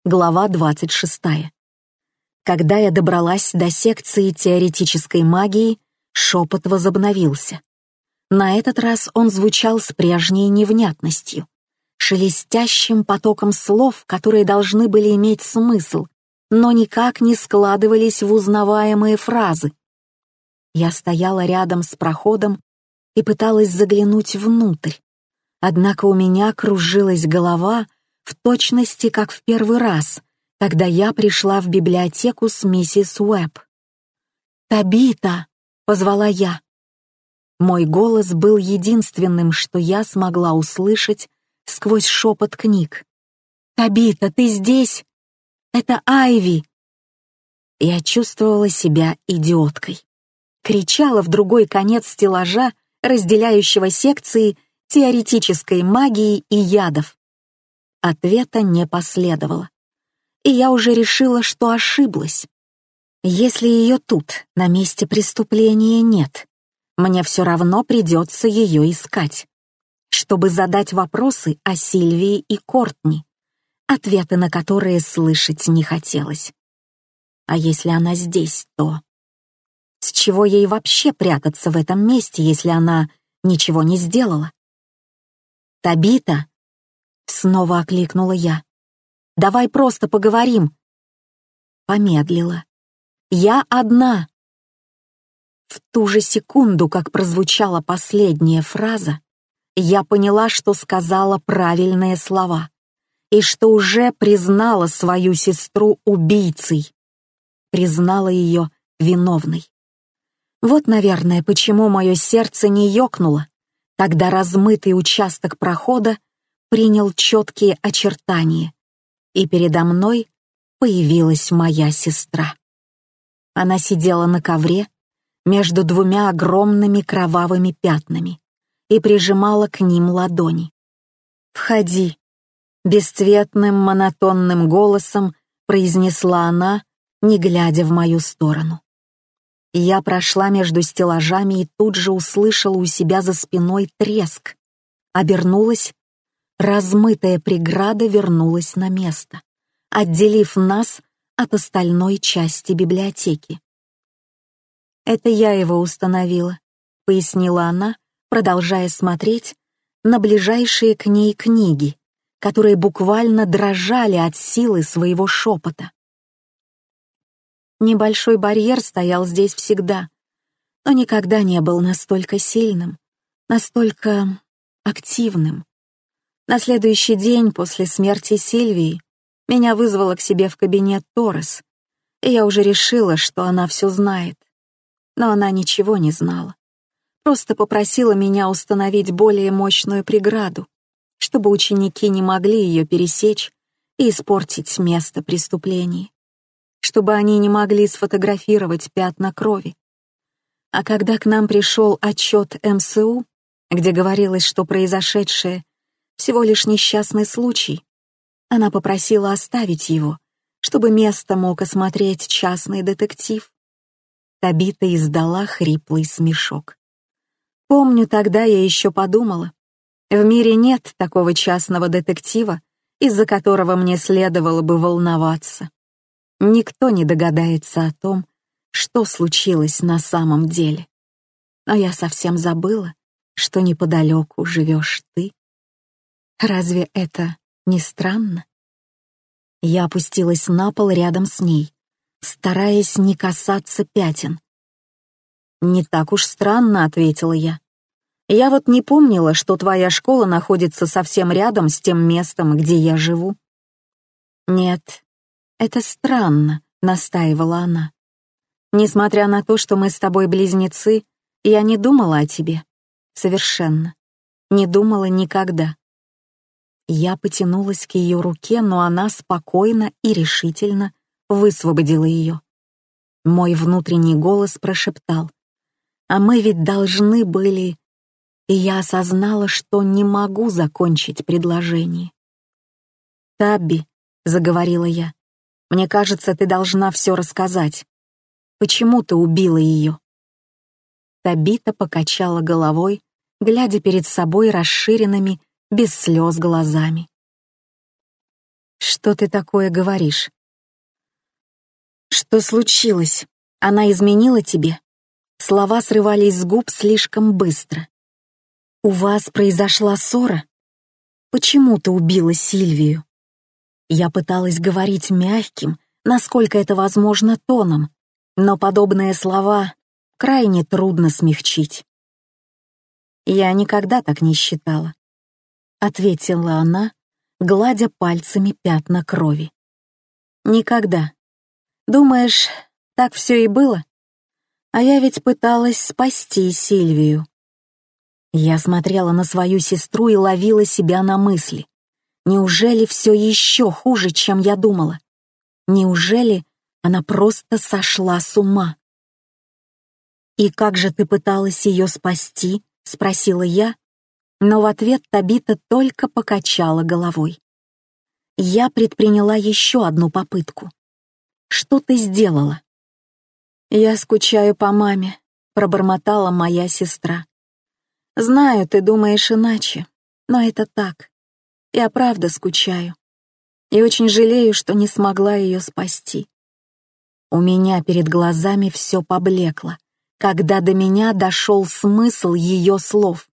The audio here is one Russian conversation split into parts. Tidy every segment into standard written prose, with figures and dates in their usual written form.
Глава 26. Когда я добралась до секции теоретической магии, шепот возобновился. На этот раз он звучал с прежней невнятностью, шелестящим потоком слов, которые должны были иметь смысл, но никак не складывались в узнаваемые фразы. Я стояла рядом с проходом и пыталась заглянуть внутрь, однако у меня кружилась голова в точности, как в первый раз, когда я пришла в библиотеку с миссис Уэбб. «Табита!» — позвала я. Мой голос был единственным, что я смогла услышать сквозь шепот книг. «Табита, ты здесь? Это Айви!» Я чувствовала себя идиоткой. Кричала в другой конец стеллажа, разделяющего секции теоретической магии и ядов. Ответа не последовало. И я уже решила, что ошиблась. Если ее тут, на месте преступления, нет, мне все равно придется ее искать, чтобы задать вопросы о Сильвии и Кортни, ответы на которые слышать не хотелось. А если она здесь, то... С чего ей вообще прятаться в этом месте, если она ничего не сделала? «Табита!» — снова окликнула я. «Давай просто поговорим!» Помедлила. «Я одна!» В ту же секунду, как прозвучала последняя фраза, я поняла, что сказала правильные слова и что уже признала свою сестру убийцей, признала ее виновной. Вот, наверное, почему мое сердце не ёкнуло, когда размытый участок прохода принял четкие очертания, и передо мной появилась моя сестра. Она сидела на ковре между двумя огромными кровавыми пятнами и прижимала к ним ладони. «Входи», — бесцветным монотонным голосом произнесла она, не глядя в мою сторону. Я прошла между стеллажами и тут же услышала у себя за спиной треск. Обернулась, размытая преграда вернулась на место, отделив нас от остальной части библиотеки. «Это я его установила», — пояснила она, продолжая смотреть на ближайшие к ней книги, которые буквально дрожали от силы своего шепота. Небольшой барьер стоял здесь всегда, но никогда не был настолько сильным, настолько активным. На следующий день после смерти Сильвии меня вызвала к себе в кабинет Торрес, и я уже решила, что она все знает. Но она ничего не знала. Просто попросила меня установить более мощную преграду, чтобы ученики не могли ее пересечь и испортить место преступления, чтобы они не могли сфотографировать пятна крови. А когда к нам пришел отчет МСУ, где говорилось, что произошедшее всего лишь несчастный случай, она попросила оставить его, чтобы место мог осмотреть частный детектив. Табита издала хриплый смешок. Помню, тогда я еще подумала, в мире нет такого частного детектива, из-за которого мне следовало бы волноваться. Никто не догадается о том, что случилось на самом деле. Но я совсем забыла, что неподалеку живешь ты. Разве это не странно? Я опустилась на пол рядом с ней, стараясь не касаться пятен. «Не так уж странно», — ответила я. «Я вот не помнила, что твоя школа находится совсем рядом с тем местом, где я живу». «Нет, это странно», — настаивала она. «Несмотря на то, что мы с тобой близнецы, я не думала о тебе. Совершенно. Не думала никогда». Я потянулась к ее руке, но она спокойно и решительно высвободила ее. Мой внутренний голос прошептал: «А мы ведь должны были...» И я осознала, что не могу закончить предложение. «Табби», — заговорила я, — «мне кажется, ты должна все рассказать. Почему ты убила ее?» Табита покачала головой, глядя перед собой расширенными, без слез глазами. «Что ты такое говоришь?» «Что случилось? Она изменила тебе?» Слова срывались с губ слишком быстро. «У вас произошла ссора? Почему ты убила Сильвию?» Я пыталась говорить мягким, насколько это возможно, тоном, но подобные слова крайне трудно смягчить. «Я никогда так не считала», — ответила она, гладя пальцами пятна крови. «Никогда. Думаешь, так все и было? А я ведь пыталась спасти Сильвию». Я смотрела на свою сестру и ловила себя на мысли. Неужели все еще хуже, чем я думала? Неужели она просто сошла с ума? «И как же ты пыталась ее спасти?» — спросила я, но в ответ Табита только покачала головой. Я предприняла еще одну попытку. «Что ты сделала?» «Я скучаю по маме», — пробормотала моя сестра. «Знаю, ты думаешь иначе, но это так. Я правда скучаю. И очень жалею, что не смогла ее спасти». У меня перед глазами все поблекло, когда до меня дошел смысл ее слов.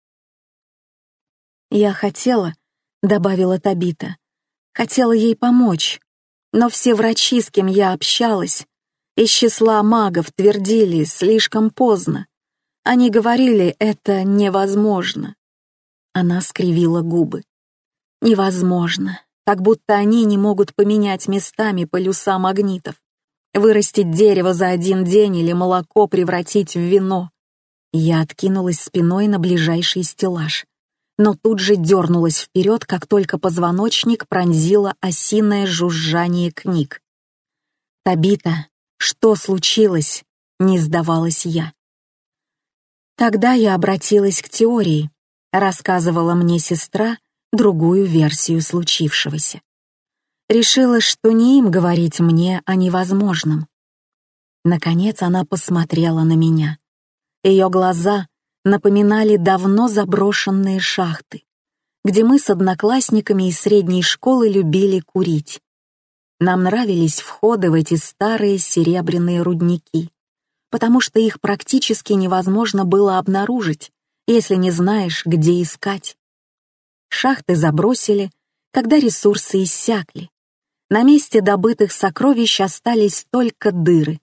«Я хотела», — добавила Табита, — «хотела ей помочь, но все врачи, с кем я общалась, из числа магов твердили слишком поздно. Они говорили, это невозможно». Она скривила губы. «Невозможно, как будто они не могут поменять местами полюса магнитов, вырастить дерево за один день или молоко превратить в вино». Я откинулась спиной на ближайший стеллаж, но тут же дернулась вперед, как только позвоночник пронзило осиное жужжание книг. «Табита, что случилось?» — не сдавалась я. Тогда я обратилась к теории, рассказывала мне сестра другую версию случившегося. Решила, что не им говорить мне о невозможном. Наконец она посмотрела на меня. Ее глаза напоминали давно заброшенные шахты, где мы с одноклассниками из средней школы любили курить. Нам нравились входы в эти старые серебряные рудники, потому что их практически невозможно было обнаружить, если не знаешь, где искать. Шахты забросили, когда ресурсы иссякли. На месте добытых сокровищ остались только дыры.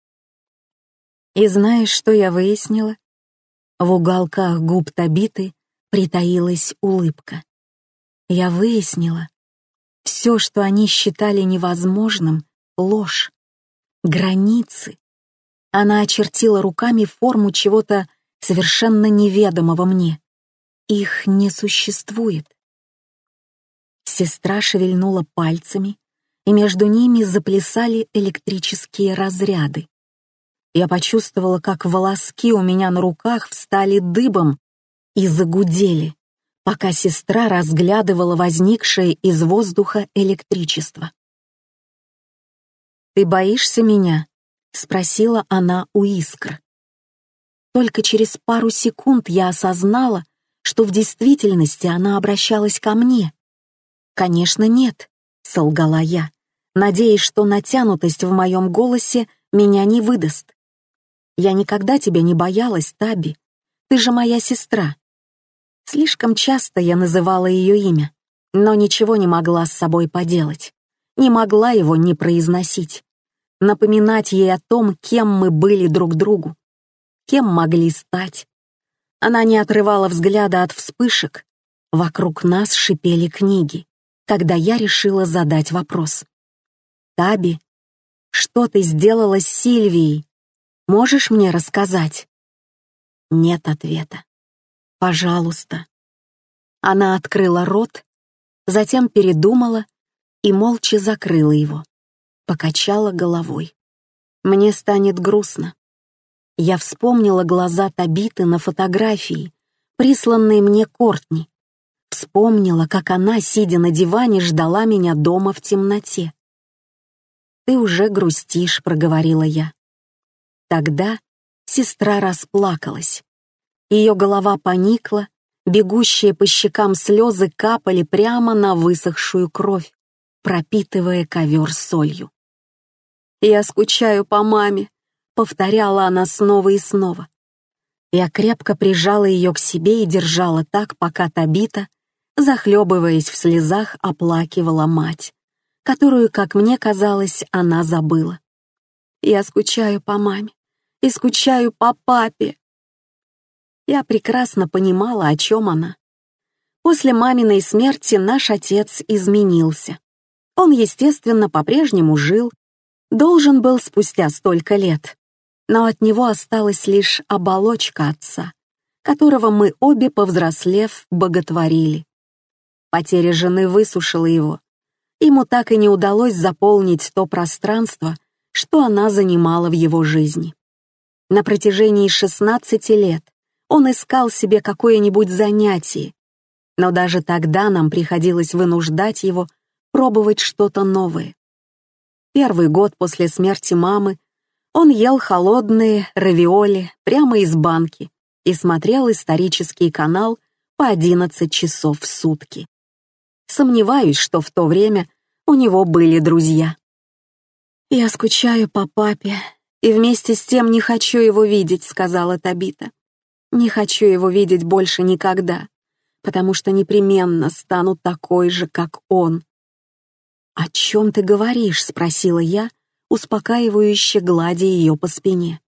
И знаешь, что я выяснила? В уголках губ Табиты притаилась улыбка. Я выяснила, все, что они считали невозможным, — ложь, границы. Она очертила руками форму чего-то совершенно неведомого мне. Их не существует. Сестра шевельнула пальцами, и между ними заплясали электрические разряды. Я почувствовала, как волоски у меня на руках встали дыбом и загудели, пока сестра разглядывала возникшее из воздуха электричество. «Ты боишься меня?» — спросила она у искр. Только через пару секунд я осознала, что в действительности она обращалась ко мне. «Конечно, нет», — солгала я, надеясь, что натянутость в моем голосе меня не выдаст. «Я никогда тебя не боялась, Таби. Ты же моя сестра». Слишком часто я называла ее имя, но ничего не могла с собой поделать. Не могла его не произносить. Напоминать ей о том, кем мы были друг другу, кем могли стать. Она не отрывала взгляда от вспышек. Вокруг нас шипели книги, когда я решила задать вопрос. «Таби, что ты сделала с Сильвией? Можешь мне рассказать?» Нет ответа. «Пожалуйста». Она открыла рот, затем передумала и молча закрыла его, покачала головой. «Мне станет грустно». Я вспомнила глаза Табиты на фотографии, присланные мне Кортни. Вспомнила, как она, сидя на диване, ждала меня дома в темноте. «Ты уже грустишь», — проговорила я. Тогда сестра расплакалась. Ее голова поникла, бегущие по щекам слезы капали прямо на высохшую кровь. пропитывая ковер солью. «Я скучаю по маме», — повторяла она снова и снова. Я крепко прижала ее к себе и держала так, пока Табита, захлебываясь в слезах, оплакивала мать, которую, как мне казалось, она забыла. «Я скучаю по маме и скучаю по папе». Я прекрасно понимала, о чем она. После маминой смерти наш отец изменился. Он, естественно, по-прежнему жил, должен был спустя столько лет, но от него осталась лишь оболочка отца, которого мы обе, повзрослев, боготворили. Потеря жены высушила его. Ему так и не удалось заполнить то пространство, что она занимала в его жизни. На протяжении 16 лет он искал себе какое-нибудь занятие, но даже тогда нам приходилось вынуждать его пробовать что-то новое. Первый год после смерти мамы он ел холодные равиоли прямо из банки и смотрел исторический канал по 11 часов в сутки. Сомневаюсь, что в то время у него были друзья. «Я скучаю по папе и вместе с тем не хочу его видеть», — сказала Табита. «Не хочу его видеть больше никогда, потому что непременно стану такой же, как он». «О чем ты говоришь?» — спросила я, успокаивающе гладя ее по спине.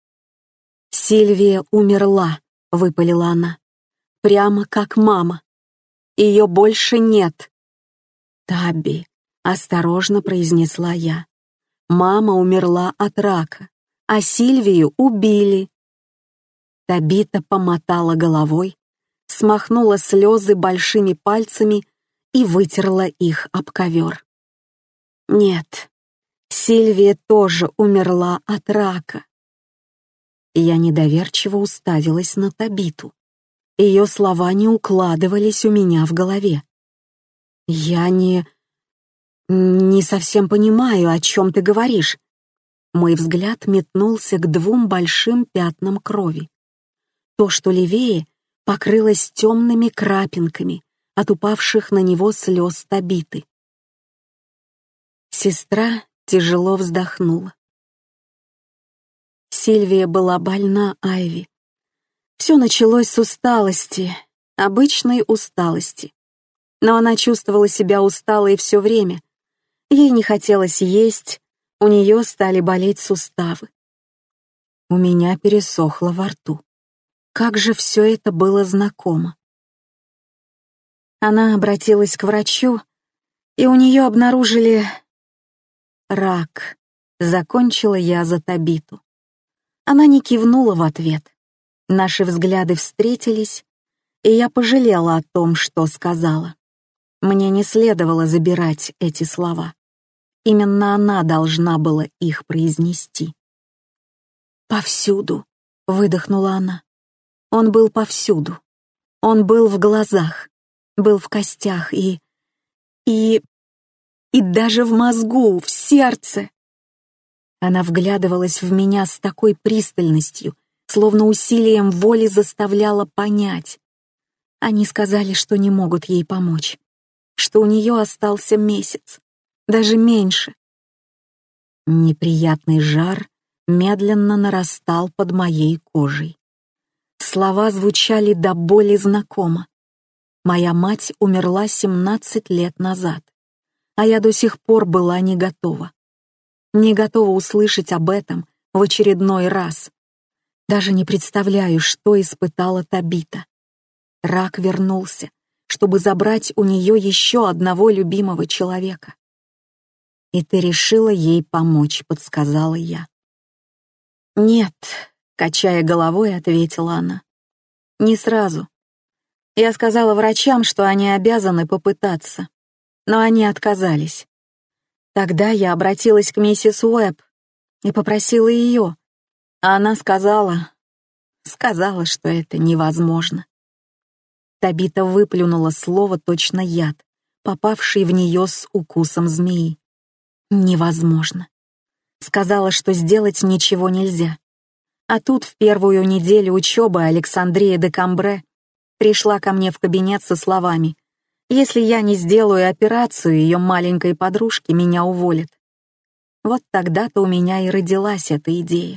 «Сильвия умерла», — выпалила она, — «прямо как мама. Ее больше нет». «Табби», — осторожно произнесла я, — «мама умерла от рака, а Сильвию убили». Табита помотала головой, смахнула слезы большими пальцами и вытерла их об ковер. «Нет, Сильвия тоже умерла от рака». Я недоверчиво уставилась на Табиту. Ее слова не укладывались у меня в голове. «Я не совсем понимаю, о чем ты говоришь». Мой взгляд метнулся к 2 большим пятнам крови. То, что левее, покрылось темными крапинками от упавших на него слез Табиты. Сестра тяжело вздохнула. Сильвия была больна, Айви. Все началось с усталости, обычной усталости. Но она чувствовала себя усталой все время. Ей не хотелось есть, у нее стали болеть суставы. У меня пересохло во рту. Как же все это было знакомо. Она обратилась к врачу, и у нее обнаружили рак. Закончила я за Табиту. Она не кивнула в ответ. Наши взгляды встретились, и я пожалела о том, что сказала. Мне не следовало забирать эти слова. Именно она должна была их произнести. «Повсюду», — выдохнула она. «Он был повсюду. Он был в глазах, был в костях и даже в мозгу, в сердце». Она вглядывалась в меня с такой пристальностью, словно усилием воли заставляла понять. Они сказали, что не могут ей помочь, что у нее остался месяц, даже меньше. Неприятный жар медленно нарастал под моей кожей. Слова звучали до боли знакомо. Моя мать умерла 17 лет назад, а я до сих пор была не готова. Не готова услышать об этом в очередной раз. Даже не представляю, что испытала Табита. Рак вернулся, чтобы забрать у нее еще одного любимого человека. «И ты решила ей помочь», — подсказала я. «Нет», — качая головой, ответила она. «Не сразу. Я сказала врачам, что они обязаны попытаться, но они отказались. Тогда я обратилась к миссис Уэбб и попросила ее, а она сказала, что это невозможно». Табита выплюнула слово точно яд, попавший в нее с укусом змеи. «Невозможно». Сказала, что сделать ничего нельзя. А тут в первую неделю учебы Александрия де Камбре пришла ко мне в кабинет со словами: Если я не сделаю операцию, ее маленькой подружке меня уволят. Вот тогда-то у меня и родилась эта идея.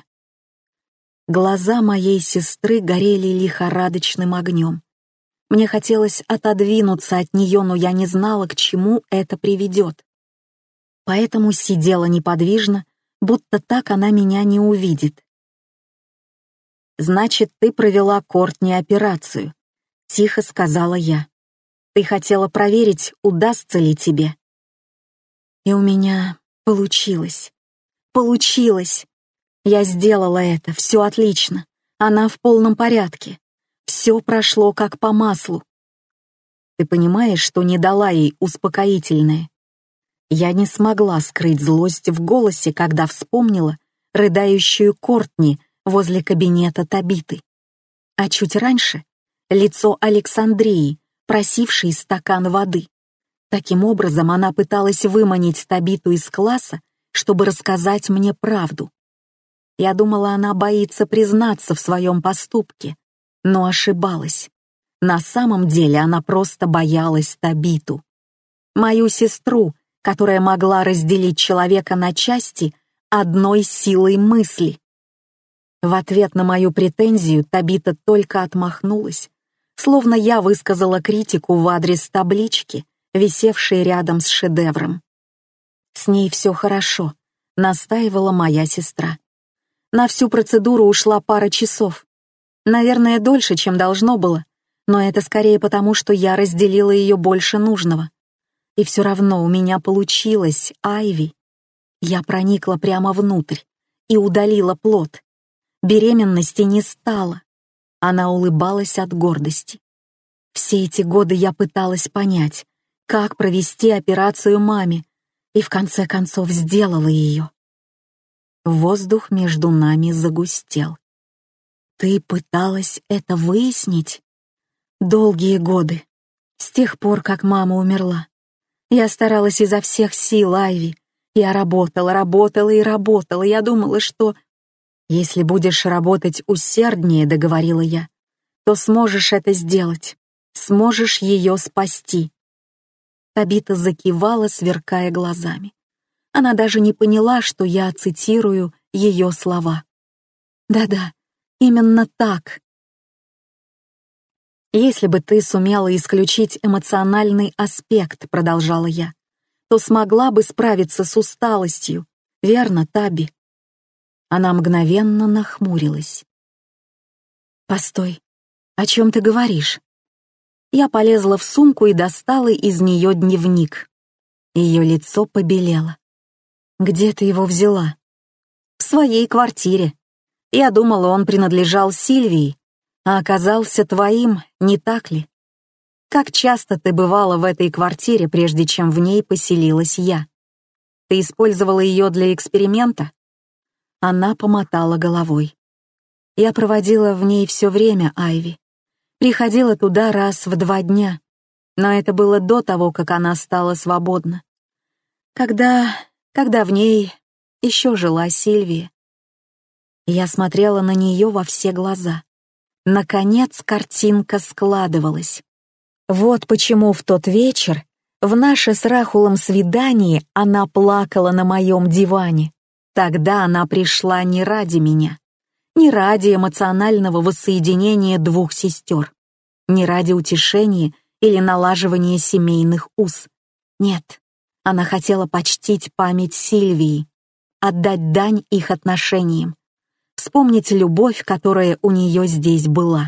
Глаза моей сестры горели лихорадочным огнем. Мне хотелось отодвинуться от нее, но я не знала, к чему это приведет. Поэтому сидела неподвижно, будто так она меня не увидит. «Значит, ты провела Кортни операцию», — тихо сказала я. «Ты хотела проверить, удастся ли тебе». И у меня получилось. Получилось. Я сделала это, все отлично. Она в полном порядке. Все прошло как по маслу. Ты понимаешь, что не дала ей успокоительное? Я не смогла скрыть злость в голосе, когда вспомнила рыдающую Кортни возле кабинета Табиты. А чуть раньше — лицо Александрии, просившей стакан воды. Таким образом, она пыталась выманить Табиту из класса, чтобы рассказать мне правду. Я думала, она боится признаться в своем поступке, но ошибалась. На самом деле она просто боялась Табиту. Мою сестру, которая могла разделить человека на части одной силой мысли. В ответ на мою претензию Табита только отмахнулась, словно я высказала критику в адрес таблички, висевшей рядом с шедевром. «С ней все хорошо», — настаивала моя сестра. На всю процедуру ушла пара часов. Наверное, дольше, чем должно было, но это скорее потому, что я разделила ее больше нужного. И все равно у меня получилось, Айви. Я проникла прямо внутрь и удалила плод. Беременности не стало. Она улыбалась от гордости. Все эти годы я пыталась понять, как провести операцию маме, и в конце концов сделала ее. Воздух между нами загустел. Ты пыталась это выяснить? Долгие годы. С тех пор, как мама умерла. Я старалась изо всех сил, Айви. Я работала и работала. Я думала, что... «Если будешь работать усерднее, — договорила я, — то сможешь это сделать. Сможешь ее спасти». Табита закивала, сверкая глазами. Она даже не поняла, что я цитирую ее слова. «Да-да, именно так. Если бы ты сумела исключить эмоциональный аспект, — продолжала я, — то смогла бы справиться с усталостью, верно, Таби?» Она мгновенно нахмурилась. «Постой, о чем ты говоришь?» Я полезла в сумку и достала из нее дневник. Ее лицо побелело. «Где ты его взяла?» «В своей квартире. Я думала, он принадлежал Сильвии, а оказался твоим, не так ли? Как часто ты бывала в этой квартире, прежде чем в ней поселилась я? Ты использовала ее для эксперимента?» Она помотала головой. «Я проводила в ней все время, Айви. Приходила туда раз в 2 дня, но это было до того, как она стала свободна. Когда в ней еще жила Сильвия». Я смотрела на нее во все глаза. Наконец картинка складывалась. Вот почему в тот вечер, в наше с Рахулом свидание, она плакала на моем диване. Тогда она пришла не ради меня, не ради эмоционального воссоединения 2 сестер, не ради утешения или налаживания семейных уз. Нет, она хотела почтить память Сильвии, отдать дань их отношениям, вспомнить любовь, которая у нее здесь была.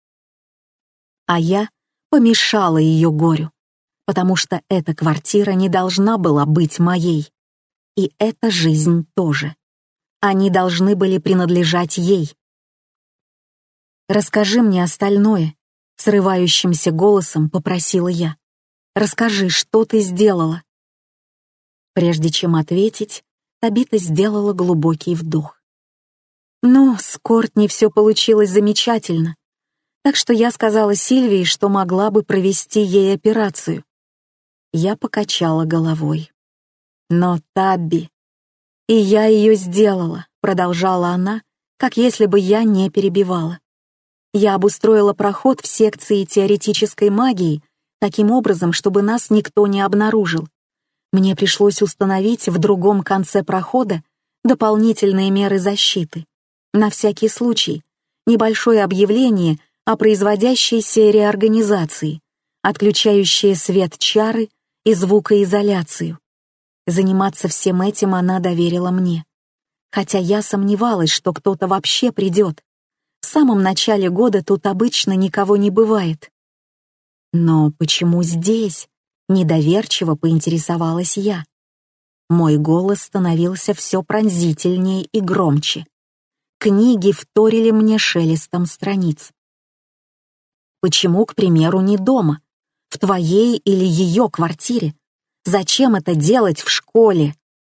А я помешала ее горю, потому что эта квартира не должна была быть моей. И эта жизнь тоже. Они должны были принадлежать ей. «Расскажи мне остальное», — срывающимся голосом попросила я. «Расскажи, что ты сделала». Прежде чем ответить, Табита сделала глубокий вдох. «Ну, с Кортни все получилось замечательно, так что я сказала Сильвии, что могла бы провести ей операцию». Я покачала головой. «Но Табби...» «И я ее сделала», — продолжала она, как если бы я не перебивала. «Я обустроила проход в секции теоретической магии таким образом, чтобы нас никто не обнаружил. Мне пришлось установить в другом конце прохода дополнительные меры защиты. На всякий случай, небольшое объявление о производящейся реорганизации, отключающее свет чары и звукоизоляцию. Заниматься всем этим она доверила мне. Хотя я сомневалась, что кто-то вообще придет. В самом начале года тут обычно никого не бывает. Но почему здесь? Недоверчиво поинтересовалась я. Мой голос становился все пронзительнее и громче. Книги вторили мне шелестом страниц. Почему, к примеру, не дома? В твоей или ее квартире? Зачем это делать в школе?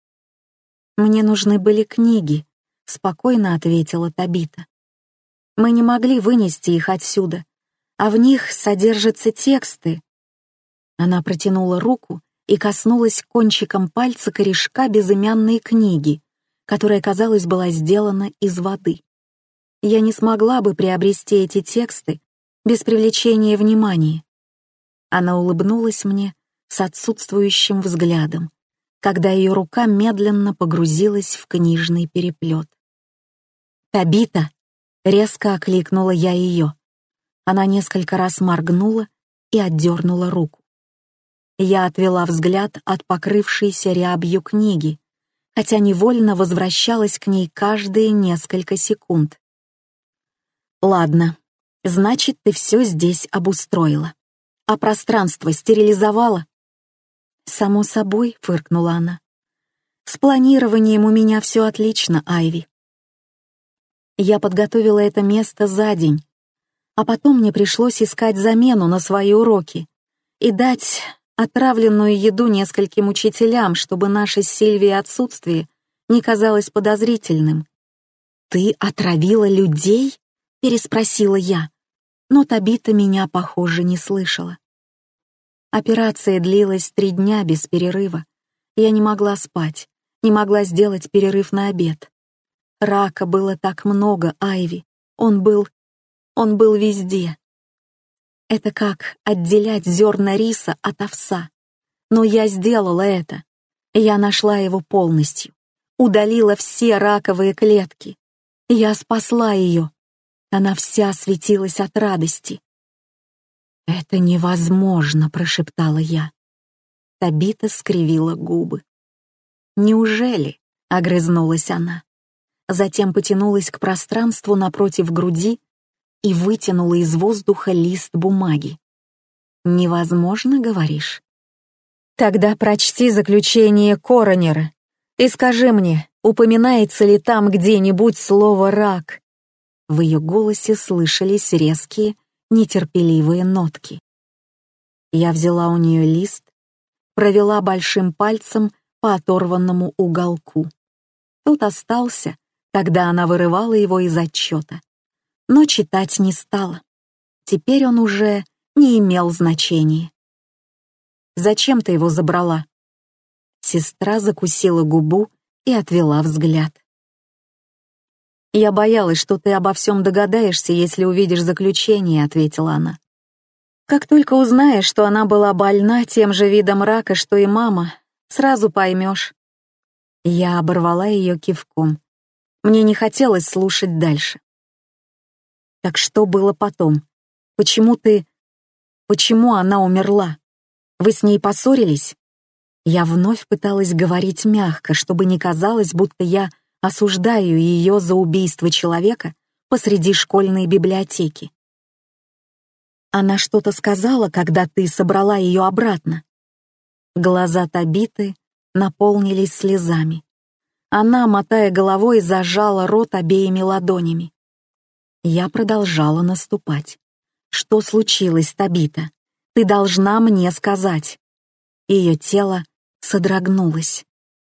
Мне нужны были книги, спокойно ответила Табита. Мы не могли вынести их отсюда, а в них содержатся тексты. Она протянула руку и коснулась кончиком пальца корешка безымянной книги, которая, казалось, была сделана из воды. Я не смогла бы приобрести эти тексты без привлечения внимания. Она улыбнулась мне с отсутствующим взглядом, когда ее рука медленно погрузилась в книжный переплет. «Табита!» — резко окликнула я ее. Она несколько раз моргнула и отдернула руку. Я отвела взгляд от покрывшейся рябью книги, хотя невольно возвращалась к ней каждые несколько секунд. «Ладно, значит, ты все здесь обустроила. А пространство стерилизовала?» «Само собой», — фыркнула она. «С планированием у меня все отлично, Айви. Я подготовила это место за день, а потом мне пришлось искать замену на свои уроки и дать отравленную еду нескольким учителям, чтобы наше с Сильвией отсутствие не казалось подозрительным». «Ты отравила людей?» — переспросила я, но Табита меня, похоже, не слышала. Операция длилась 3 дня без перерыва. Я не могла спать, не могла сделать перерыв на обед. Рака было так много, Айви. Он был везде. Это как отделять зерна риса от овса. Но я сделала это. Я нашла его полностью. Удалила все раковые клетки. Я спасла ее. Она вся светилась от радости. «Это невозможно», — прошептала я. Табита скривила губы. «Неужели?» — огрызнулась она. Затем потянулась к пространству напротив груди и вытянула из воздуха лист бумаги. «Невозможно, говоришь? Тогда прочти заключение коронера и скажи мне, упоминается ли там где-нибудь слово «рак»?» В ее голосе слышались резкие, нетерпеливые нотки. Я взяла у нее лист, провела большим пальцем по оторванному уголку. Тот остался, когда она вырывала его из отчета, но читать не стала. Теперь он уже не имел значения. «Зачем ты его забрала?» Сестра закусила губу и отвела взгляд. «Я боялась, что ты обо всем догадаешься, если увидишь заключение», — ответила она. «Как только узнаешь, что она была больна тем же видом рака, что и мама, сразу поймешь». Я оборвала ее кивком. Мне не хотелось слушать дальше. «Так что было потом? Почему она умерла? Вы с ней поссорились?» Я вновь пыталась говорить мягко, чтобы не казалось, будто я осуждаю ее за убийство человека посреди школьной библиотеки. «Она что-то сказала, когда ты собрала ее обратно?» Глаза Табиты наполнились слезами. Она, мотая головой, зажала рот обеими ладонями. Я продолжала наступать. «Что случилось, Табита? Ты должна мне сказать». Ее тело содрогнулось.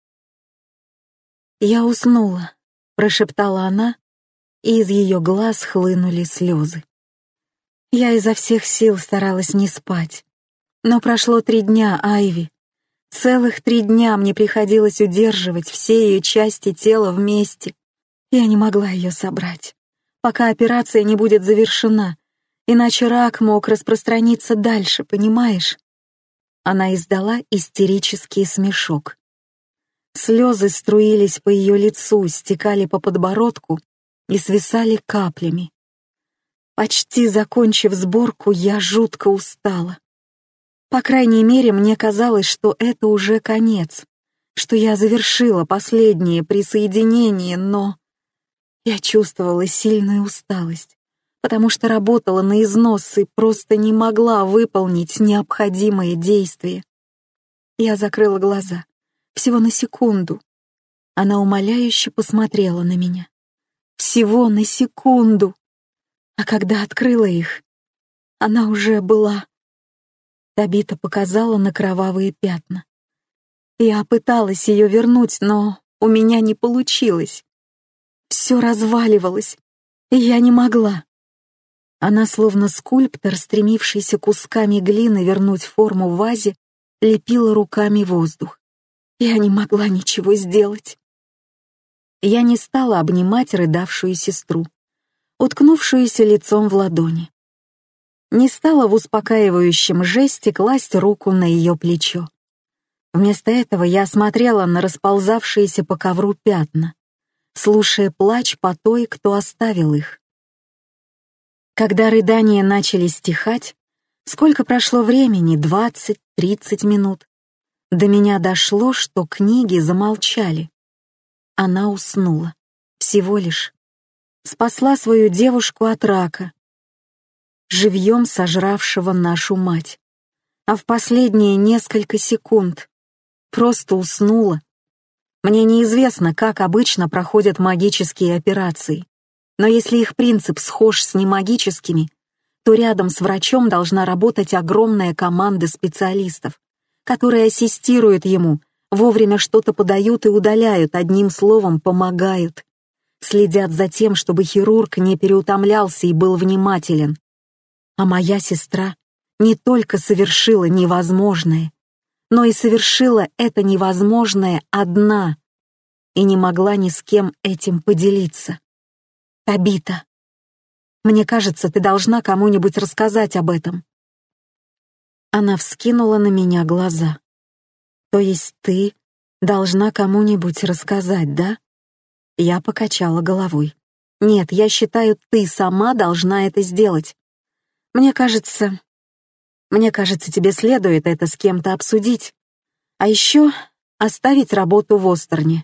«Я уснула», — прошептала она, и из ее глаз хлынули слезы. Я изо всех сил старалась не спать. Но прошло 3 дня, Айви. Целых 3 дня мне приходилось удерживать все ее части тела вместе. Я не могла ее собрать. Пока операция не будет завершена, Иначе рак мог распространиться дальше, понимаешь? Она издала истерический смешок. Слезы струились по ее лицу, стекали по подбородку и свисали каплями. Почти закончив сборку, я жутко устала. По крайней мере, мне казалось, что это уже конец, что я завершила последнее присоединение, но я чувствовала сильную усталость, потому что работала на износ и просто не могла выполнить необходимые действия. Я закрыла глаза, всего на секунду. Она умоляюще посмотрела на меня. Всего на секунду. А когда открыла их, она уже была... Табита показала на кровавые пятна. Я пыталась ее вернуть, но у меня не получилось. Все разваливалось, и я не могла. Она, словно скульптор, стремившийся кусками глины вернуть форму в вазе, лепила руками воздух. Я не могла ничего сделать. Я не стала обнимать рыдавшую сестру, уткнувшуюся лицом в ладони. Не стала в успокаивающем жесте класть руку на ее плечо. Вместо этого я смотрела на расползавшиеся по ковру пятна, слушая плач по той, кто оставил их. Когда рыдания начали стихать, сколько прошло времени, 20-30 минут, до меня дошло, что книги замолчали. Она уснула. Всего лишь. Спасла свою девушку от рака, живьем сожравшего нашу мать. А в последние несколько секунд просто уснула. Мне неизвестно, как обычно проходят магические операции, но если их принцип схож с немагическими, то рядом с врачом должна работать огромная команда специалистов, которые ассистируют ему, вовремя что-то подают и удаляют, одним словом, помогают. Следят за тем, чтобы хирург не переутомлялся и был внимателен. А моя сестра не только совершила невозможное, но и совершила это невозможное одна и не могла ни с кем этим поделиться. Табита, мне кажется, ты должна кому-нибудь рассказать об этом. Она вскинула на меня глаза. То есть ты должна кому-нибудь рассказать, да? Я покачала головой. Нет, я считаю, ты сама должна это сделать. Мне кажется, тебе следует это с кем-то обсудить. А еще оставить работу в Остерне.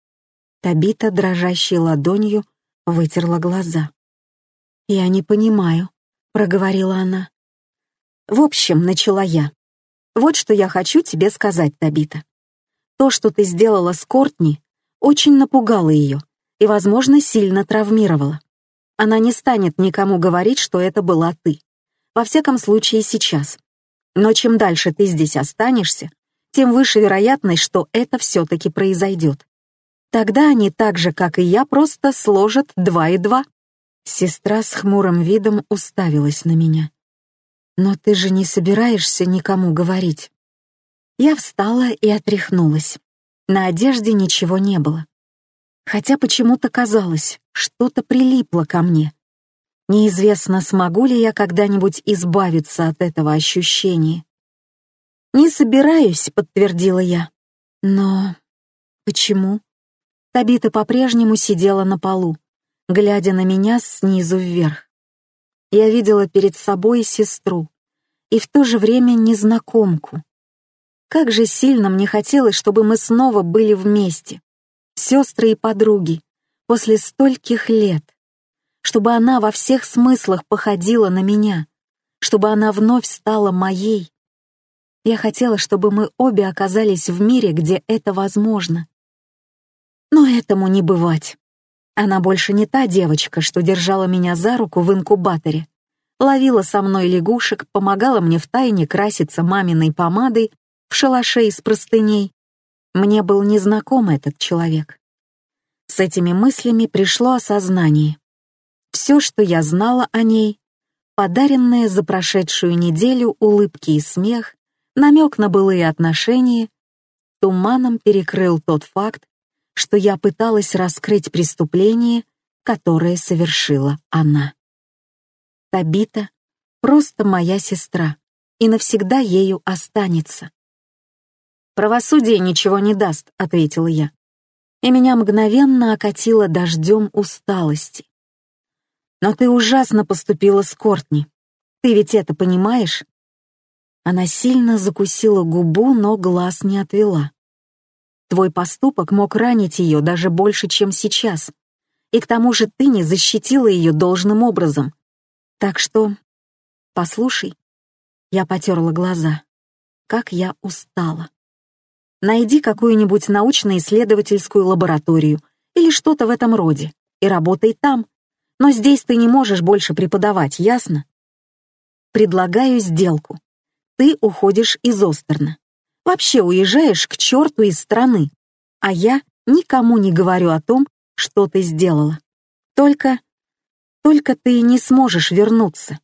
Табита дрожащей ладонью вытерла глаза. «Я не понимаю», — проговорила она. «В общем, начала я. Вот что я хочу тебе сказать, Табита. То, что ты сделала с Кортни, очень напугало ее и, возможно, сильно травмировало. Она не станет никому говорить, что это была ты. Во всяком случае, сейчас. Но чем дальше ты здесь останешься, тем выше вероятность, что это все-таки произойдет. Тогда они так же, как и я, просто сложат 2 и 2. Сестра с хмурым видом уставилась на меня. «Но ты же не собираешься никому говорить?» Я встала и отряхнулась. На одежде ничего не было. Хотя почему-то казалось, что-то прилипло ко мне. Неизвестно, смогу ли я когда-нибудь избавиться от этого ощущения. «Не собираюсь», — подтвердила я. «Но почему?» Табита по-прежнему сидела на полу, глядя на меня снизу вверх. Я видела перед собой сестру и в то же время незнакомку. Как же сильно мне хотелось, чтобы мы снова были вместе, сестры и подруги, после стольких лет. Чтобы она во всех смыслах походила на меня, чтобы она вновь стала моей. Я хотела, чтобы мы обе оказались в мире, где это возможно. Но этому не бывать. Она больше не та девочка, что держала меня за руку в инкубаторе, ловила со мной лягушек, помогала мне втайне краситься маминой помадой в шалаше из простыней. Мне был незнаком этот человек. С этими мыслями пришло осознание. Все, что я знала о ней, подаренные за прошедшую неделю улыбки и смех, намек на былые отношения, туманом перекрыл тот факт, что я пыталась раскрыть преступление, которое совершила она. Табита просто моя сестра и навсегда ею останется. «Правосудие ничего не даст», — ответила я, и меня мгновенно окатило дождем усталости. «Но ты ужасно поступила с Кортни. Ты ведь это понимаешь?» Она сильно закусила губу, но глаз не отвела. «Твой поступок мог ранить ее даже больше, чем сейчас. И к тому же ты не защитила ее должным образом. Так что, послушай». Я потерла глаза. Как я устала. Найди какую-нибудь научно-исследовательскую лабораторию или что-то в этом роде и работай там. Но здесь ты не можешь больше преподавать, ясно? Предлагаю сделку. Ты уходишь из Остерна. Вообще уезжаешь к черту из страны. А я никому не говорю о том, что ты сделала. Только ты не сможешь вернуться.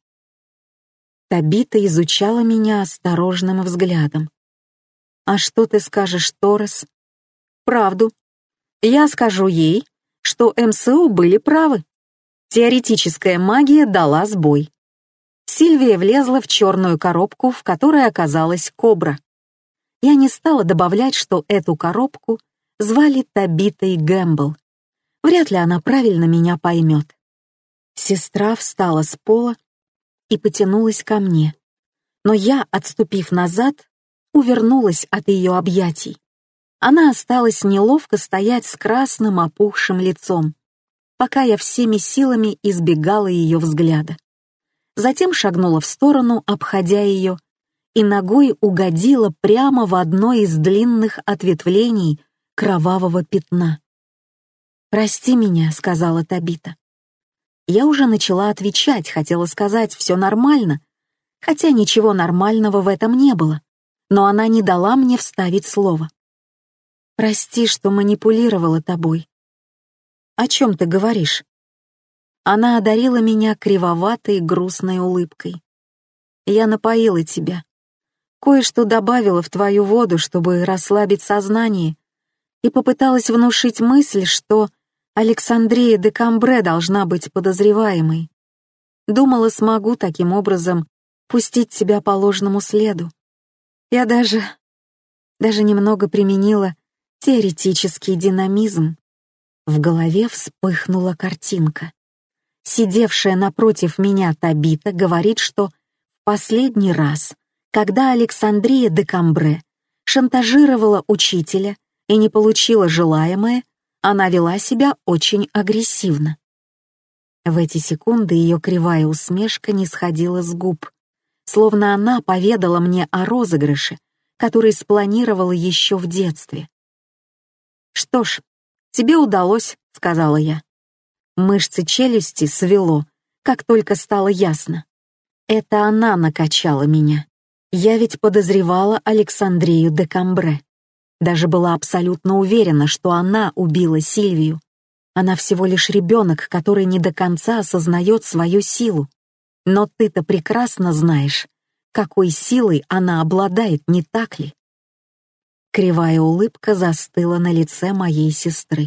Табита изучала меня осторожным взглядом. «А что ты скажешь, Торрес?» «Правду. Я скажу ей, что МСУ были правы. Теоретическая магия дала сбой». Сильвия влезла в черную коробку, в которой оказалась кобра. Я не стала добавлять, что эту коробку звали Табитой Гэмбл. Вряд ли она правильно меня поймет. Сестра встала с пола и потянулась ко мне, но я, отступив назад, увернулась от ее объятий. Она осталась неловко стоять с красным опухшим лицом, пока я всеми силами избегала ее взгляда. Затем шагнула в сторону, обходя ее, и ногой угодила прямо в одно из длинных ответвлений кровавого пятна. «Прости меня», — сказала Табита. Я уже начала отвечать, хотела сказать «все нормально», хотя ничего нормального в этом не было, но она не дала мне вставить слово. «Прости, что манипулировала тобой». «О чем ты говоришь?» Она одарила меня кривоватой грустной улыбкой. «Я напоила тебя. Кое-что добавила в твою воду, чтобы расслабить сознание, и попыталась внушить мысль, что Александрия де Камбре должна быть подозреваемой. Думала, смогу таким образом пустить тебя по ложному следу. Я даже немного применила теоретический динамизм». В голове вспыхнула картинка. Сидевшая напротив меня Табита говорит, что в последний раз, когда Александрия де Камбре шантажировала учителя и не получила желаемое, она вела себя очень агрессивно. В эти секунды ее кривая усмешка не сходила с губ, словно она поведала мне о розыгрыше, который спланировала еще в детстве. «Что ж, тебе удалось», — сказала я. Мышцы челюсти свело, как только стало ясно. Это она накачала меня. Я ведь подозревала Александрию де Камбре. Даже была абсолютно уверена, что она убила Сильвию. Она всего лишь ребенок, который не до конца осознает свою силу. Но ты-то прекрасно знаешь, какой силой она обладает, не так ли? Кривая улыбка застыла на лице моей сестры.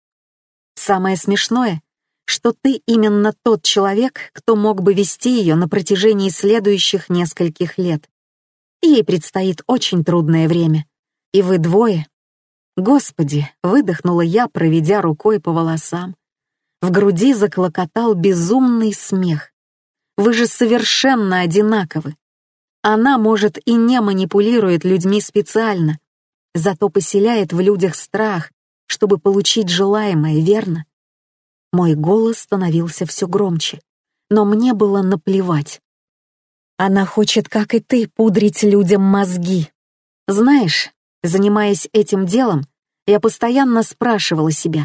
Самое смешное, что ты именно тот человек, кто мог бы вести ее на протяжении следующих нескольких лет. Ей предстоит очень трудное время. И вы двое. Господи, выдохнула я, проведя рукой по волосам. В груди заклокотал безумный смех. Вы же совершенно одинаковы. Она, может, и не манипулирует людьми специально, зато поселяет в людях страх, чтобы получить желаемое, верно? Мой голос становился все громче, но мне было наплевать. Она хочет, как и ты, пудрить людям мозги. Знаешь, занимаясь этим делом, я постоянно спрашивала себя,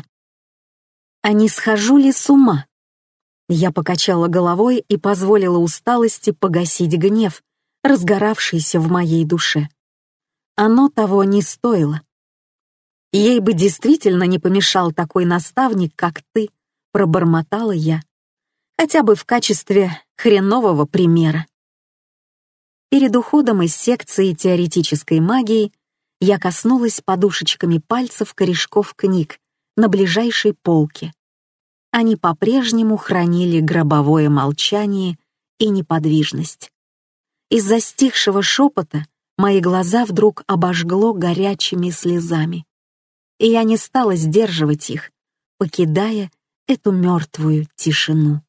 а не схожу ли с ума? Я покачала головой и позволила усталости погасить гнев, разгоравшийся в моей душе. Оно того не стоило. Ей бы действительно не помешал такой наставник, как ты, пробормотала я, хотя бы в качестве хренового примера. Перед уходом из секции теоретической магии я коснулась подушечками пальцев корешков книг на ближайшей полке. Они по-прежнему хранили гробовое молчание и неподвижность. Из-за стихшего шепота мои глаза вдруг обожгло горячими слезами, и я не стала сдерживать их, покидая эту мертвую тишину.